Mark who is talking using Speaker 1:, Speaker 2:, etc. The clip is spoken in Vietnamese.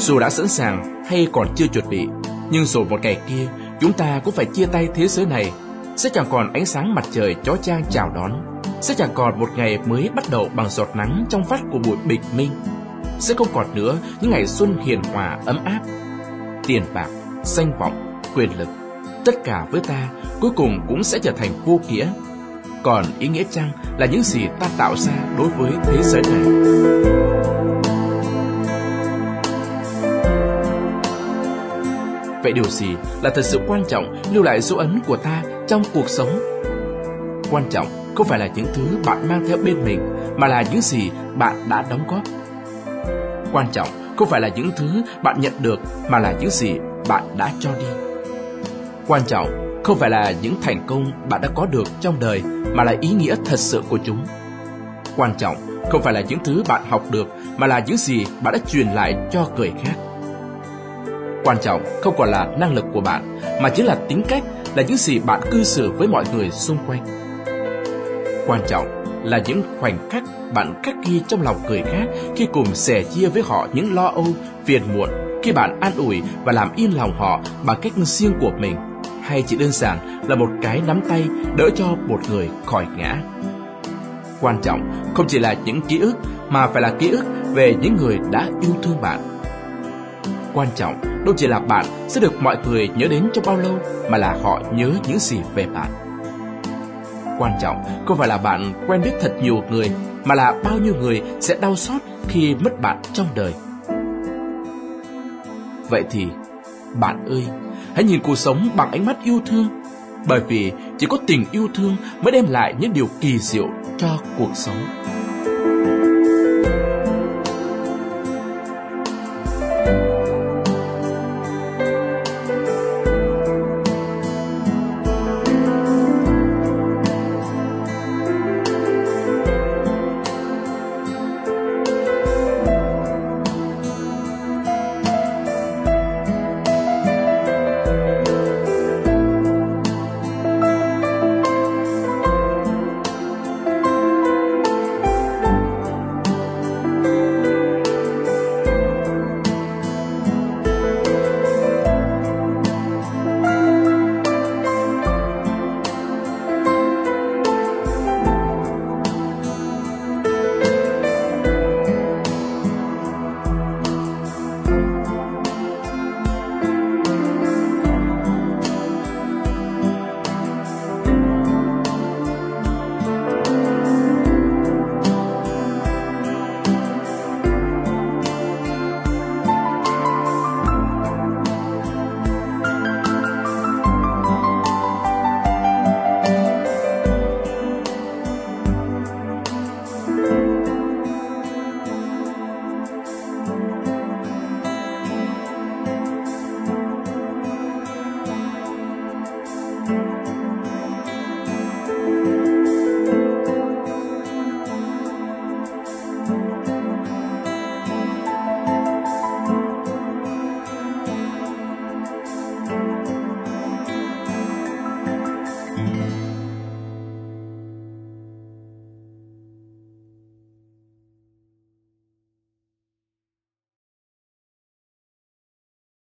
Speaker 1: Dù đã sẵn sàng hay còn chưa chuẩn bị, nhưng rồi một ngày kia, chúng ta cũng phải chia tay thế giới này. Sẽ chẳng còn ánh sáng mặt trời chói chang chào đón. Sẽ chẳng còn một ngày mới bắt đầu bằng giọt nắng trong vắt của buổi bình minh. Sẽ không còn nữa những ngày xuân hiền hòa ấm áp. Tiền bạc, danh vọng, quyền lực, tất cả với ta cuối cùng cũng sẽ trở thành vô nghĩa. Còn ý nghĩa chăng là những gì ta tạo ra đối với thế giới này? Vậy điều gì là thật sự quan trọng lưu lại dấu ấn của ta trong cuộc sống? Quan trọng không phải là những thứ bạn mang theo bên mình, mà là những gì bạn đã đóng góp. Quan trọng không phải là những thứ bạn nhận được, mà là những gì bạn đã cho đi. Quan trọng không phải là những thành công bạn đã có được trong đời, mà là ý nghĩa thật sự của chúng. Quan trọng không phải là những thứ bạn học được, mà là những gì bạn đã truyền lại cho người khác. Quan trọng không còn là năng lực của bạn, mà chính là tính cách, là những gì bạn cư xử với mọi người xung quanh. Quan trọng là những khoảnh khắc bạn khắc ghi trong lòng người khác khi cùng sẻ chia với họ những lo âu, phiền muộn, khi bạn an ủi và làm yên lòng họ bằng cách riêng của mình, hay chỉ đơn giản là một cái nắm tay đỡ cho một người khỏi ngã. Quan trọng không chỉ là những ký ức, mà phải là ký ức về những người đã yêu thương bạn. Quan trọng đâu chỉ là bạn sẽ được mọi người nhớ đến trong bao lâu, mà là họ nhớ những gì về bạn. Quan trọng không phải là bạn quen biết thật nhiều người, mà là bao nhiêu người sẽ đau xót khi mất bạn trong đời. Vậy thì, bạn ơi, hãy nhìn cuộc sống bằng ánh mắt yêu thương, bởi vì chỉ có tình yêu thương mới đem lại những điều kỳ diệu cho cuộc sống.